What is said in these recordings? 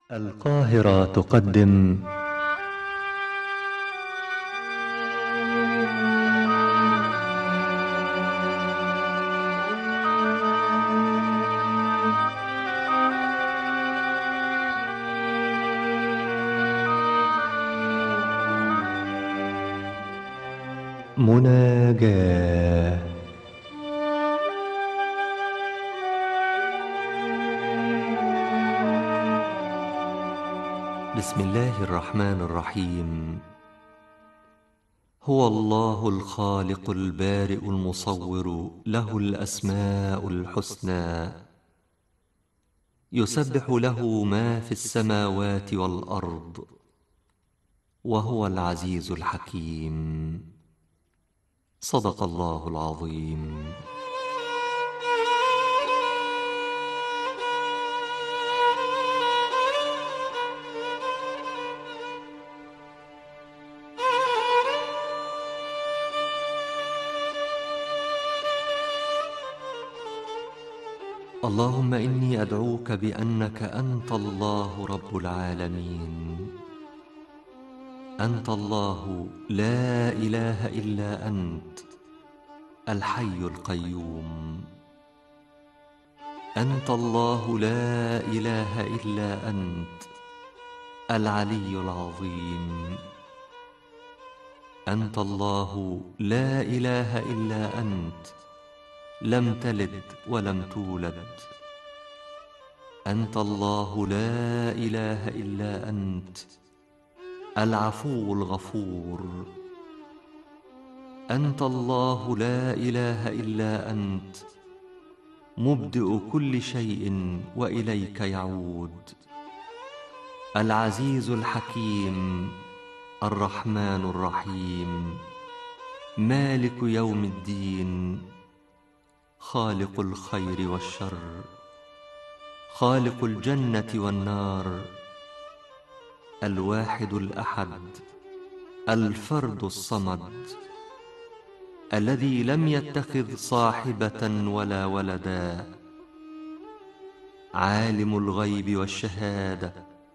القاهرة تقدم مناجاة. بسم الله الرحمن الرحيم. هو الله الخالق البارئ المصور، له الأسماء الحسنى، يسبح له ما في السماوات والأرض، وهو العزيز الحكيم. صدق الله العظيم. اللهم إني أدعوك بأنك أنت الله رب العالمين، أنت الله لا إله إلا أنت، الحي القيوم. أنت الله لا إله إلا أنت، العلي العظيم. أنت الله لا إله إلا أنت، لم تلد ولم تولد. أنت الله لا إله إلا أنت، العفو الغفور. أنت الله لا إله إلا أنت، مبدئ كل شيء وإليك يعود. العزيز الحكيم، الرحمن الرحيم، مالك يوم الدين، خالق الخير والشر، خالق الجنة والنار، الواحد الأحد، الفرد الصمد، الذي لم يتخذ صاحبة ولا ولدا، عالم الغيب والشهادة،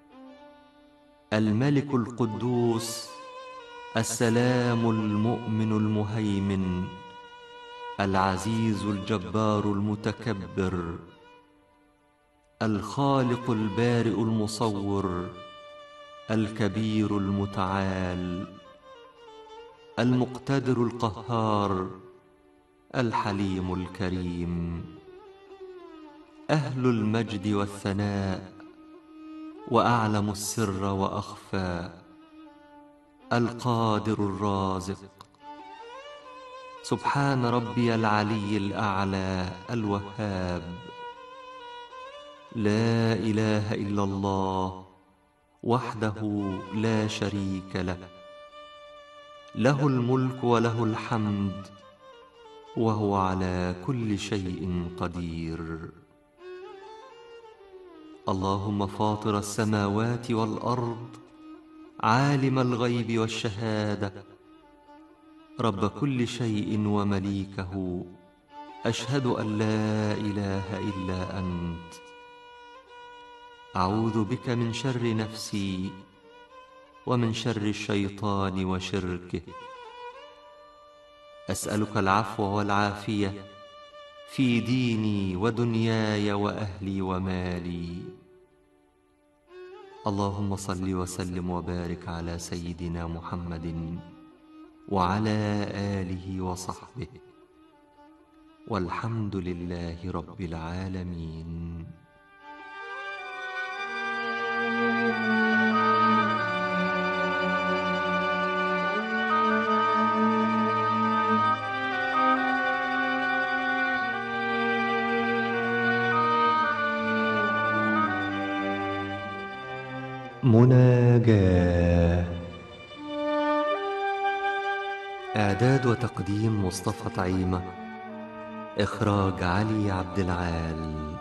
الملك القدوس، السلام المؤمن المهيمن، العزيز الجبار المتكبر، الخالق البارئ المصور، الكبير المتعال، المقتدر القهار، الحليم الكريم، أهل المجد والثناء، وأعلم السر وأخفى، القادر الرازق. سبحان ربي العلي الأعلى الوهاب. لا إله إلا الله وحده لا شريك له، له الملك وله الحمد، وهو على كل شيء قدير. اللهم فاطر السماوات والأرض، عالم الغيب والشهادة، رب كل شيء ومليكه، أشهد أن لا إله إلا أنت. أعوذ بك من شر نفسي، ومن شر الشيطان وشركه. أسألك العفو والعافية في ديني ودنياي وأهلي ومالي. اللهم صل وسلم وبارك على سيدنا محمد وعلى آله وصحبه، والحمد لله رب العالمين. مناجاة. إعداد وتقديم مصطفى طعيمة، إخراج علي عبد العال.